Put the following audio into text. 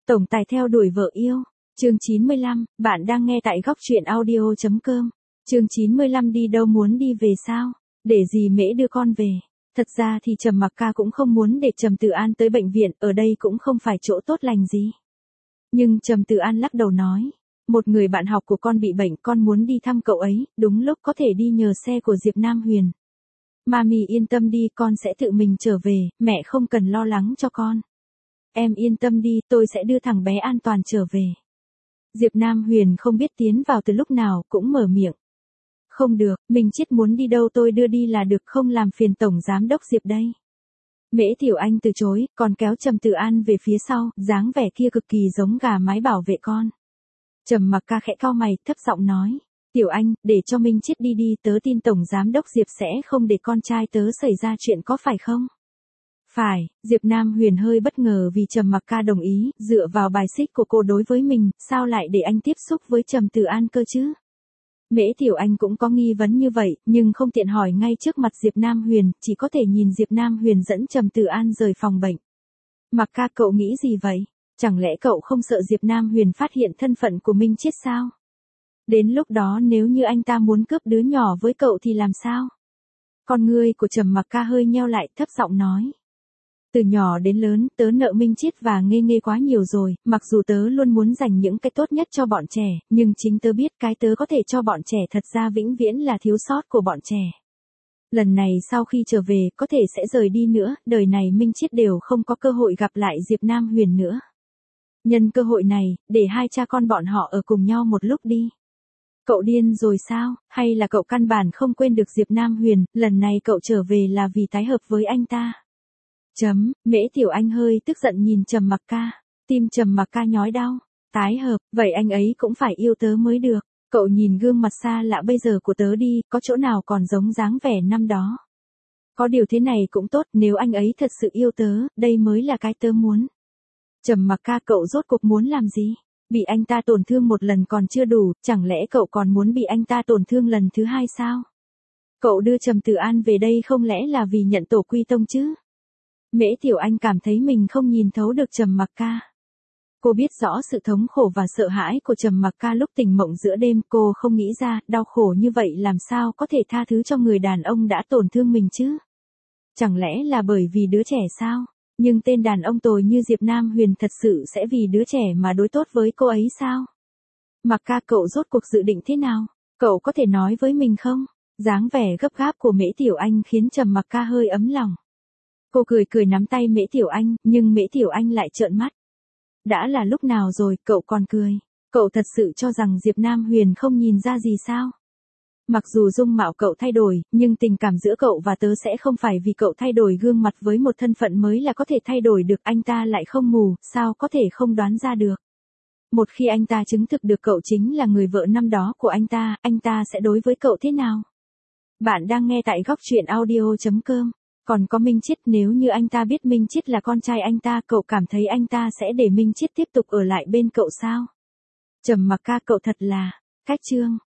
Tổng tài theo đuổi vợ yêu. Chương 95, bạn đang nghe tại góc truyện audio.com. Chương 95 đi đâu muốn đi về sao? Để gì Mễ đưa con về. Thật ra thì Trầm Mặc Ca cũng không muốn để Trầm Tử An tới bệnh viện, ở đây cũng không phải chỗ tốt lành gì. Nhưng Trầm Tử An lắc đầu nói, một người bạn học của con bị bệnh, con muốn đi thăm cậu ấy, đúng lúc có thể đi nhờ xe của Diệp Nam Huyền. Mami yên tâm đi, con sẽ tự mình trở về, mẹ không cần lo lắng cho con. Em yên tâm đi, tôi sẽ đưa thằng bé an toàn trở về. Diệp Nam Huyền không biết tiến vào từ lúc nào, cũng mở miệng. Không được, Minh Chiết muốn đi đâu tôi đưa đi là được, không làm phiền Tổng Giám đốc Diệp đây. Mễ Tiểu Anh từ chối, còn kéo Trầm Tử An về phía sau, dáng vẻ kia cực kỳ giống gà mái bảo vệ con. Trầm Mặc Ca khẽ cau mày, thấp giọng nói, Tiểu Anh, để cho Minh Chiết đi đi, tớ tin Tổng Giám đốc Diệp sẽ không để con trai tớ xảy ra chuyện, có phải không? Phải, Diệp Nam Huyền hơi bất ngờ vì Trầm Mặc Ca đồng ý, dựa vào bài xích của cô đối với mình, sao lại để anh tiếp xúc với Trầm Tử An cơ chứ? Mễ Tiểu Anh cũng có nghi vấn như vậy, nhưng không tiện hỏi ngay trước mặt Diệp Nam Huyền, chỉ có thể nhìn Diệp Nam Huyền dẫn Trầm Tử An rời phòng bệnh. Mặc Ca, cậu nghĩ gì vậy? Chẳng lẽ cậu không sợ Diệp Nam Huyền phát hiện thân phận của Minh Chiết sao? Đến lúc đó nếu như anh ta muốn cướp đứa nhỏ với cậu thì làm sao? Con ngươi của Trầm Mặc Ca hơi nheo lại, thấp giọng nói. Từ nhỏ đến lớn, tớ nợ Minh Chiết và Nghê Nghê quá nhiều rồi, mặc dù tớ luôn muốn dành những cái tốt nhất cho bọn trẻ, nhưng chính tớ biết cái tớ có thể cho bọn trẻ thật ra vĩnh viễn là thiếu sót của bọn trẻ. Lần này sau khi trở về, có thể sẽ rời đi nữa, đời này Minh Chiết đều không có cơ hội gặp lại Diệp Nam Huyền nữa. Nhân cơ hội này, để hai cha con bọn họ ở cùng nhau một lúc đi. Cậu điên rồi sao, hay là cậu căn bản không quên được Diệp Nam Huyền, lần này cậu trở về là vì tái hợp với anh ta? Mễ Tiểu Anh hơi tức giận nhìn Trầm Mặc Ca, tim Trầm Mặc Ca nhói đau. Tái hợp, vậy anh ấy cũng phải yêu tớ mới được. Cậu nhìn gương mặt xa lạ bây giờ của tớ đi, có chỗ nào còn giống dáng vẻ năm đó. Có điều thế này cũng tốt, nếu anh ấy thật sự yêu tớ, đây mới là cái tớ muốn. Trầm Mặc Ca, cậu rốt cuộc muốn làm gì? Bị anh ta tổn thương một lần còn chưa đủ, chẳng lẽ cậu còn muốn bị anh ta tổn thương lần thứ hai sao? Cậu đưa Trầm Tử An về đây không lẽ là vì nhận tổ quy tông chứ? Mễ Tiểu Anh cảm thấy mình không nhìn thấu được Trầm Mặc Ca. Cô biết rõ sự thống khổ và sợ hãi của Trầm Mặc Ca lúc tỉnh mộng giữa đêm, cô không nghĩ ra, đau khổ như vậy làm sao có thể tha thứ cho người đàn ông đã tổn thương mình chứ? Chẳng lẽ là bởi vì đứa trẻ sao? Nhưng tên đàn ông tồi như Diệp Nam Huyền thật sự sẽ vì đứa trẻ mà đối tốt với cô ấy sao? Mặc Ca, cậu rốt cuộc dự định thế nào? Cậu có thể nói với mình không? Dáng vẻ gấp gáp của Mễ Tiểu Anh khiến Trầm Mặc Ca hơi ấm lòng. Cô cười cười nắm tay Mễ Tiểu Anh, nhưng Mễ Tiểu Anh lại trợn mắt. Đã là lúc nào rồi, cậu còn cười. Cậu thật sự cho rằng Diệp Nam Huyền không nhìn ra gì sao? Mặc dù dung mạo cậu thay đổi, nhưng tình cảm giữa cậu và tớ sẽ không phải vì cậu thay đổi gương mặt với một thân phận mới là có thể thay đổi được. Anh ta lại không mù, sao có thể không đoán ra được? Một khi anh ta chứng thực được cậu chính là người vợ năm đó của anh ta sẽ đối với cậu thế nào? Bạn đang nghe tại góc truyện audio.com. Còn có Minh Chiết, nếu như anh ta biết Minh Chiết là con trai anh ta, cậu cảm thấy anh ta sẽ để Minh Chiết tiếp tục ở lại bên cậu sao? Trầm Mặc Ca, cậu thật là, cách chương.